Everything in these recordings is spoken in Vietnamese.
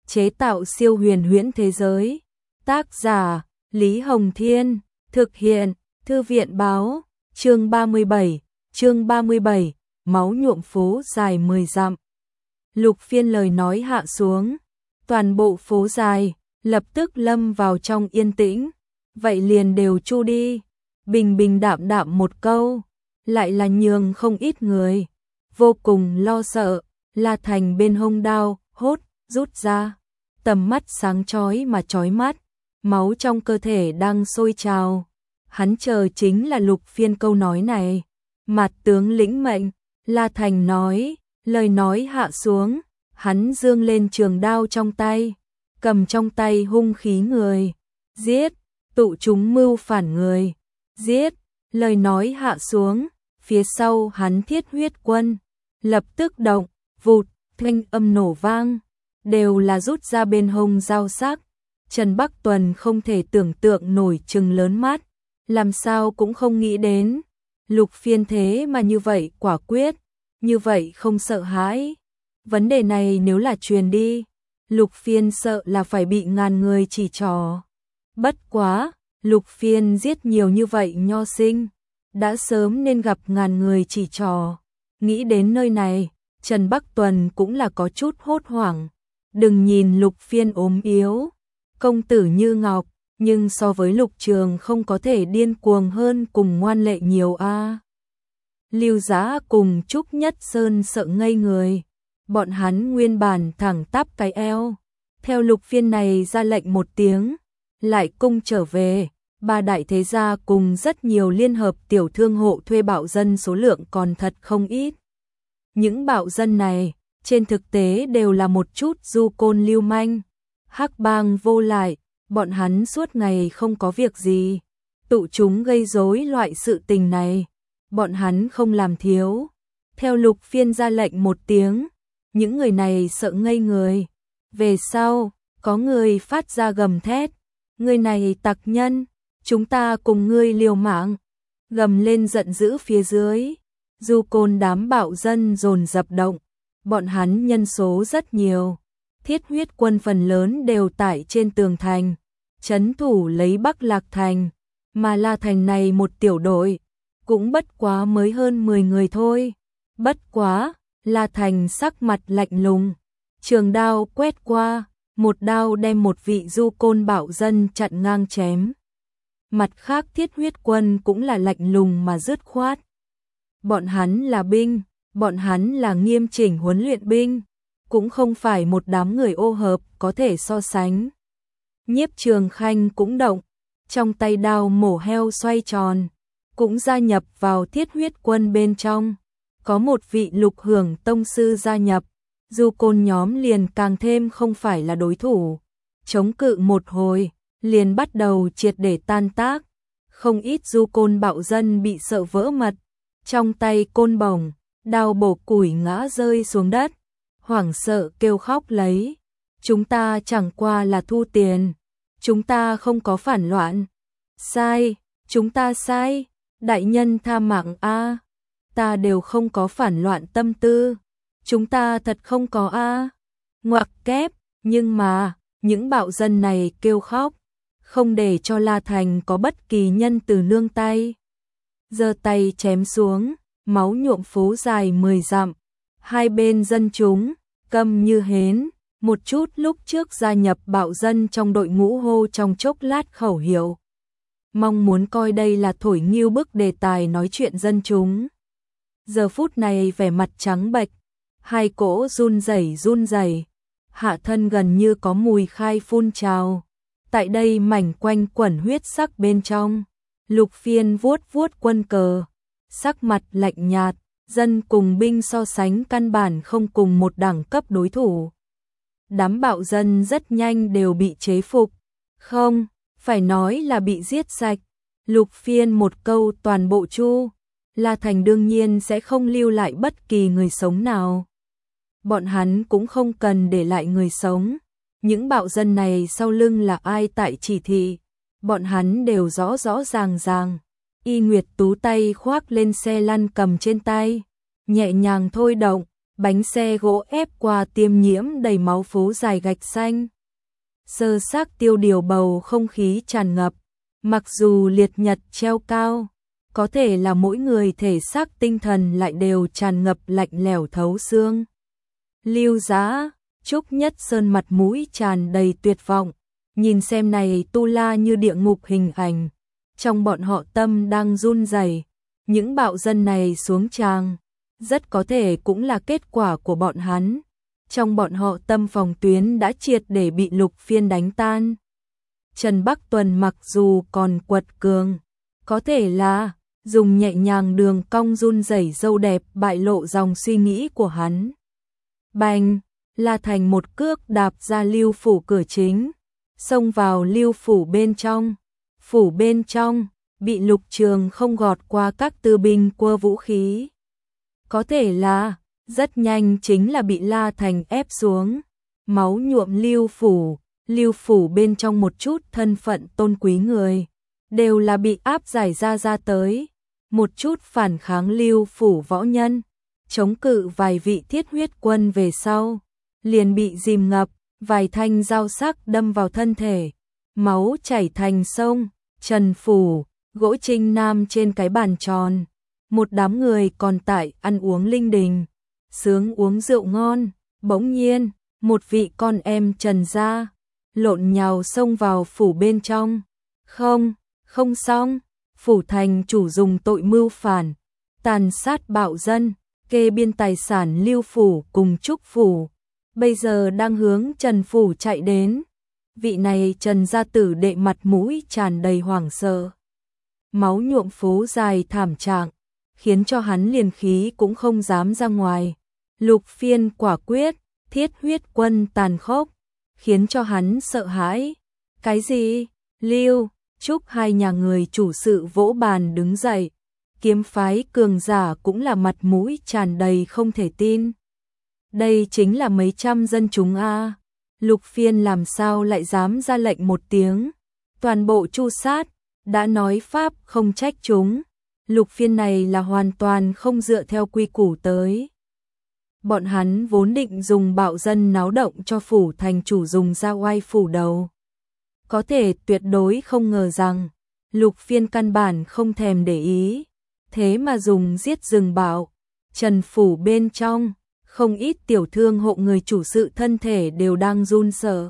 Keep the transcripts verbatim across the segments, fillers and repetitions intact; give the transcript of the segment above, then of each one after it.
chế tạo siêu huyền huyễn thế giới. Tác giả Lý Hồng Thiên, thực hiện Thư viện Báo. Chương ba mươi bảy, chương ba mươi bảy, máu nhuộm phố dài mười dặm. Lục Phiên lời nói hạ xuống, toàn bộ phố dài lập tức lâm vào trong yên tĩnh. Vậy liền đều chu đi, bình bình đạm đạm một câu, lại là nhường không ít người vô cùng lo sợ. La Thành bên hông đao hốt rút ra, tầm mắt sáng chói mà chói mắt, máu trong cơ thể đang sôi trào. Hắn chờ chính là Lục Phiên câu nói này. Mặt tướng lĩnh mệnh. La Thành nói, lời nói hạ xuống, hắn giương lên trường đao trong tay, cầm trong tay hung khí người, giết, tụ chúng mưu phản người, giết. Lời nói hạ xuống, phía sau hắn Thiết Huyết Quân lập tức động, vụt, thanh âm nổ vang, đều là rút ra bên hông dao sắc. Trần Bắc Tuần không thể tưởng tượng nổi, trừng lớn mắt, làm sao cũng không nghĩ đến Lục Phiên thế mà như vậy quả quyết, như vậy không sợ hãi. Vấn đề này nếu là truyền đi, Lục Phiên sợ là phải bị ngàn người chỉ trỏ. Bất quá, Lục Phiên giết nhiều như vậy nho sinh, đã sớm nên gặp ngàn người chỉ trỏ. Nghĩ đến nơi này, Trần Bắc Tuần cũng là có chút hốt hoảng. Đừng nhìn Lục Phiên ốm yếu, công tử như ngọc, nhưng so với Lục Trường không có thể điên cuồng hơn cùng ngoan lệ nhiều a. À. Lưu Giá cùng Trúc Nhất Sơn sợ ngây người, bọn hắn nguyên bản thẳng tắp cái eo, theo Lục Phiên này ra lệnh một tiếng, lại cung trở về. Ba đại thế gia cùng rất nhiều liên hợp tiểu thương hộ thuê bạo dân số lượng còn thật không ít. Những bạo dân này, trên thực tế đều là một chút du côn lưu manh, hắc bang vô lại, bọn hắn suốt ngày không có việc gì, tụ chúng gây rối loại sự tình này, bọn hắn không làm thiếu. Theo Lục Phiên ra lệnh một tiếng, những người này sợ ngây người. Về sau, có người phát ra gầm thét, người này tặc nhân, chúng ta cùng ngươi liều mạng. Gầm lên giận dữ phía dưới, du côn đám bạo dân dồn dập động, bọn hắn nhân số rất nhiều. Thiết Huyết Quân phần lớn đều tại trên tường thành, trấn thủ lấy Bắc Lạc Thành, mà La Thành này một tiểu đội, cũng bất quá mới hơn mười người thôi. Bất quá, La Thành sắc mặt lạnh lùng, trường đao quét qua, một đao đem một vị du côn bạo dân chặn ngang chém. Mặt khác Thiết Huyết Quân cũng là lạnh lùng mà dứt khoát. Bọn hắn là binh, bọn hắn là nghiêm chỉnh huấn luyện binh, cũng không phải một đám người ô hợp có thể so sánh. Nhiếp Trường Khanh cũng động, trong tay đao mổ heo xoay tròn, cũng gia nhập vào Thiết Huyết Quân bên trong. Có một vị Lục Hưởng tông sư gia nhập, du côn nhóm liền càng thêm không phải là đối thủ. Chống cự một hồi, liền bắt đầu triệt để tan tác. Không ít du côn bạo dân bị sợ vỡ mật, trong tay côn bổng, đao bổ củi ngã rơi xuống đất, hoảng sợ kêu khóc lấy. Chúng ta chẳng qua là thu tiền, chúng ta không có phản loạn. Sai, chúng ta sai, đại nhân tha mạng a, ta đều không có phản loạn tâm tư, chúng ta thật không có a. Ngoặc kép, nhưng mà, những bạo dân này kêu khóc, không để cho La Thành có bất kỳ nhân từ nương tay. Giơ tay chém xuống, máu nhuộm phố dài mười dặm. Hai bên dân chúng, câm như hến, một chút lúc trước gia nhập bạo dân trong đội ngũ hô trong chốc lát khẩu hiệu. Mong muốn coi đây là thổi nghiêu bức đề tài nói chuyện dân chúng. Giờ phút này vẻ mặt trắng bệch, hai cỗ run rẩy run rẩy, hạ thân gần như có mùi khai phun trào. Tại đây mảnh quanh quẩn huyết sắc bên trong, Lục Phiên vuốt vuốt quân cờ, sắc mặt lạnh nhạt, dân cùng binh so sánh căn bản không cùng một đẳng cấp đối thủ. Đám bạo dân rất nhanh đều bị chế phục, không, phải nói là bị giết sạch. Lục Phiên một câu toàn bộ chu, La Thành đương nhiên sẽ không lưu lại bất kỳ người sống nào. Bọn hắn cũng không cần để lại người sống. Những bạo dân này sau lưng là ai tại chỉ thị, bọn hắn đều rõ rõ ràng ràng. Y Nguyệt Tú tay khoác lên xe lăn cầm trên tay, nhẹ nhàng thôi động, bánh xe gỗ ép qua tiêm nhiễm đầy máu phố dài gạch xanh. Sơ xác tiêu điều bầu không khí tràn ngập, mặc dù liệt nhật treo cao, có thể là mỗi người thể xác tinh thần lại đều tràn ngập lạnh lẽo thấu xương. Lưu Giá, Trúc Nhất Sơn mặt mũi tràn đầy tuyệt vọng, nhìn xem này tu la như địa ngục hình ảnh, trong bọn họ tâm đang run rẩy, những bạo dân này xuống tràng, rất có thể cũng là kết quả của bọn hắn. Trong bọn họ tâm phòng tuyến đã triệt để bị Lục Phiên đánh tan. Trần Bắc Tuần mặc dù còn quật cường, có thể là dùng nhẹ nhàng đường cong run rẩy râu đẹp bại lộ dòng suy nghĩ của hắn. Bành, La Thành một cước đạp ra Lưu phủ cửa chính, xông vào Lưu phủ bên trong. Phủ bên trong bị Lục Trường không gọt qua các tư binh quơ vũ khí. Có thể là rất nhanh chính là bị La Thành ép xuống, máu nhuộm Lưu phủ, Lưu phủ bên trong một chút thân phận tôn quý người, đều là bị áp giải ra ra tới. Một chút phản kháng Lưu phủ võ nhân, chống cự vài vị thiết huyết quân về sau, liền bị dìm ngập, vài thanh dao sắc đâm vào thân thể, máu chảy thành sông. Trần phủ, Gỗ Trinh Nam trên cái bàn tròn, một đám người còn tại ăn uống linh đình, sướng uống rượu ngon, bỗng nhiên, một vị con em Trần gia, lộn nhào xông vào phủ bên trong. Không, không xong, phủ thành chủ dùng tội mưu phản, tàn sát bạo dân, kê biên tài sản Lưu phủ cùng Trúc phủ, bây giờ đang hướng Trần phủ chạy đến. Vị này Trần gia tử đệ mặt mũi tràn đầy hoảng sợ. Máu nhuộm phố dài thảm trạng, khiến cho hắn liền khí cũng không dám ra ngoài. Lục Phiên quả quyết, thiết huyết quân tàn khốc, khiến cho hắn sợ hãi. Cái gì? Lưu, Trúc hai nhà người chủ sự vỗ bàn đứng dậy. Kiếm phái cường giả cũng là mặt mũi tràn đầy không thể tin. Đây chính là mấy trăm dân chúng a. Lục Phiên làm sao lại dám ra lệnh một tiếng, toàn bộ tru sát, đã nói pháp không trách chúng. Lục Phiên này là hoàn toàn không dựa theo quy củ tới. Bọn hắn vốn định dùng bạo dân náo động cho phủ thành chủ dùng ra oai phủ đầu. Có thể tuyệt đối không ngờ rằng, Lục Phiên căn bản không thèm để ý, thế mà dùng giết rừng bạo. Trần phủ bên trong, không ít tiểu thương hộ người chủ sự thân thể đều đang run sợ.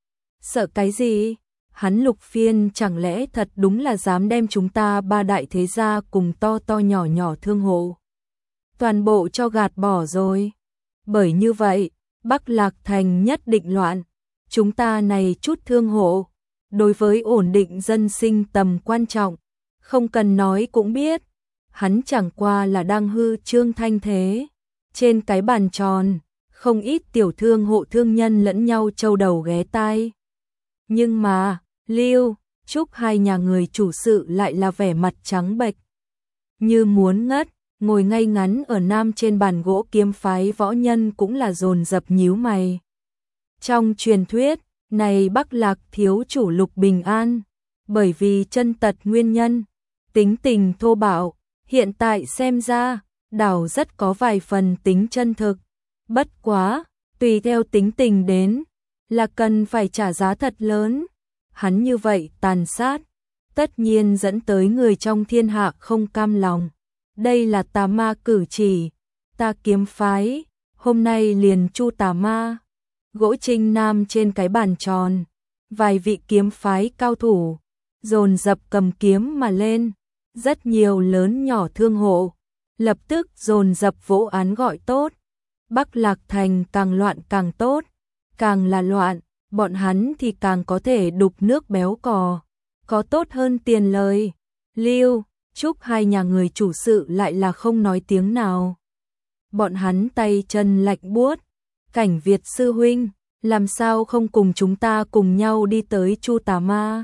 Sợ cái gì? Hắn Lục Phiên chẳng lẽ thật đúng là dám đem chúng ta ba đại thế gia cùng to to nhỏ nhỏ thương hộ toàn bộ cho gạt bỏ rồi. Bởi như vậy, Bắc Lạc Thành nhất định loạn. Chúng ta này chút thương hộ, đối với ổn định dân sinh tầm quan trọng, không cần nói cũng biết. Hắn chẳng qua là đang hư trương thanh thế. Trên cái bàn tròn, không ít tiểu thương hộ thương nhân lẫn nhau châu đầu ghé tai. Nhưng mà, Lưu, Trúc hai nhà người chủ sự lại là vẻ mặt trắng bệch, như muốn ngất, ngồi ngay ngắn ở nam trên bàn gỗ. Kiếm phái võ nhân cũng là dồn dập nhíu mày. Trong truyền thuyết, này Bắc Lạc thiếu chủ Lục Bình An, bởi vì chân tật nguyên nhân, tính tình thô bạo, hiện tại xem ra, đảo rất có vài phần tính chân thực. Bất quá, tùy theo tính tình đến, là cần phải trả giá thật lớn. Hắn như vậy tàn sát, tất nhiên dẫn tới người trong thiên hạ không cam lòng. Đây là tà ma cử chỉ, ta kiếm phái, hôm nay liền chu tà ma. Gỗ Trinh Nam trên cái bàn tròn, vài vị kiếm phái cao thủ, dồn dập cầm kiếm mà lên. Rất nhiều lớn nhỏ thương hộ, lập tức dồn dập vỗ án gọi tốt. Bắc Lạc Thành càng loạn càng tốt, càng là loạn, bọn hắn thì càng có thể đục nước béo cò, có tốt hơn tiền lời. Lưu, Trúc hai nhà người chủ sự lại là không nói tiếng nào. Bọn hắn tay chân lạnh buốt. Cảnh Việt sư huynh, làm sao không cùng chúng ta cùng nhau đi tới chu tà ma?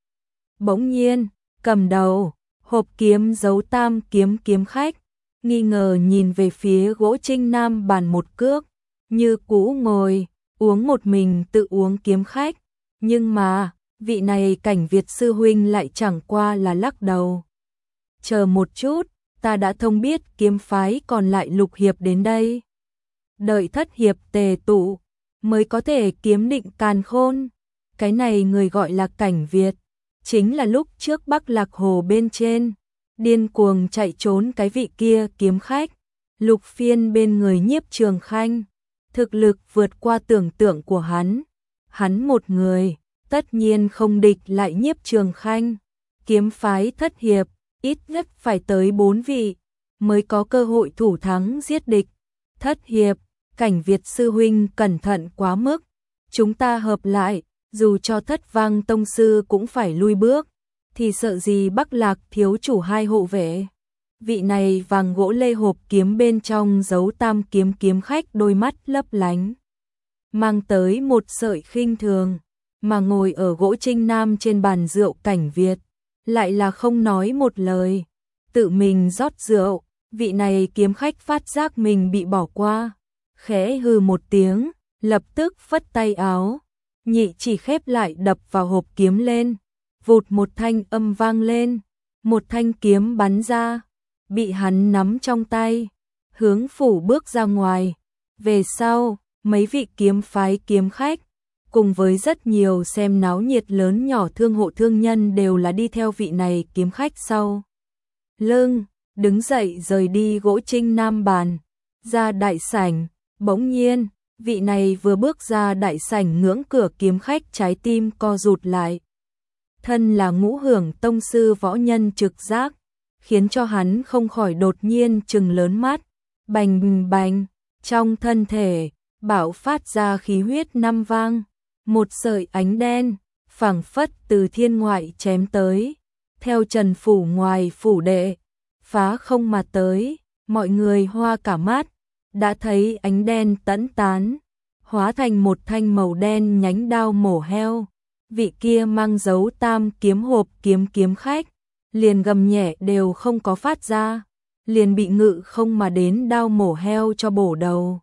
Bỗng nhiên, cầm đầu, hộp kiếm giấu tam kiếm kiếm khách, nghi ngờ nhìn về phía Gỗ Trinh Nam bàn một cước, như cũ ngồi, uống một mình tự uống kiếm khách. Nhưng mà, vị này Cảnh Việt sư huynh lại chẳng qua là lắc đầu. Chờ một chút, ta đã thông biết kiếm phái còn lại Lục hiệp đến đây. đợi thất hiệp tề tụ, mới có thể kiếm định càn khôn. Cái này người gọi là cảnh Việt, chính là lúc trước Bắc Lạc Hồ bên trên, điên cuồng chạy trốn cái vị kia kiếm khách, Lục Phiên bên người Nhiếp Trường Khanh, thực lực vượt qua tưởng tượng của hắn. Hắn một người, tất nhiên không địch lại Nhiếp Trường Khanh, kiếm phái thất hiệp, ít nhất phải tới bốn vị, mới có cơ hội thủ thắng giết địch. Thất hiệp, cảnh Việt sư huynh cẩn thận quá mức, chúng ta hợp lại, dù cho Thất Vang tông sư cũng phải lui bước, thì sợ gì Bắc Lạc thiếu chủ hai hộ vệ. Vị này vàng gỗ lê hộp kiếm bên trong giấu tam kiếm kiếm khách đôi mắt lấp lánh, mang tới một sợi khinh thường, mà ngồi ở gỗ trinh nam trên bàn rượu cảnh Việt, lại là không nói một lời, tự mình rót rượu. Vị này kiếm khách phát giác mình bị bỏ qua, khẽ hừ một tiếng, lập tức phất tay áo, nhị chỉ khép lại đập vào hộp kiếm lên, vụt một thanh âm vang lên, một thanh kiếm bắn ra, bị hắn nắm trong tay, hướng phủ bước ra ngoài. Về sau, mấy vị kiếm phái kiếm khách, cùng với rất nhiều xem náo nhiệt lớn nhỏ thương hộ thương nhân đều là đi theo vị này kiếm khách sau lưng, đứng dậy rời đi gỗ trinh nam bàn, ra đại sảnh. Bỗng nhiên, vị này vừa bước ra đại sảnh ngưỡng cửa kiếm khách trái tim co rụt lại. Thân là ngũ hưởng tông sư võ nhân trực giác, khiến cho hắn không khỏi đột nhiên trừng lớn mắt, bành bành, trong thân thể, bạo phát ra khí huyết năm vang, một sợi ánh đen, phảng phất từ thiên ngoại chém tới, theo Trần phủ ngoài phủ đệ, phá không mà tới, mọi người hoa cả mắt, đã thấy ánh đen tẫn tán, hóa thành một thanh màu đen nhánh đao mổ heo. Vị kia mang dấu tam kiếm hộp kiếm kiếm khách, liền gầm nhẹ đều không có phát ra, liền bị ngự không mà đến đao mổ heo cho bổ đầu.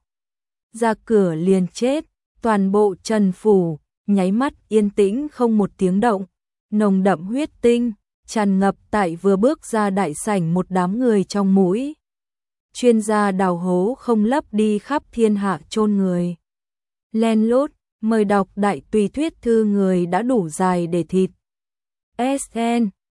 Ra cửa liền chết, toàn bộ Trần phủ, nháy mắt yên tĩnh không một tiếng động, nồng đậm huyết tinh, tràn ngập tại vừa bước ra đại sảnh một đám người trong mũi. Chuyên gia đào hố không lấp đi khắp thiên hạ chôn người. Len lút, mời đọc đại tùy thuyết thư người đã đủ dài để thịt. ét en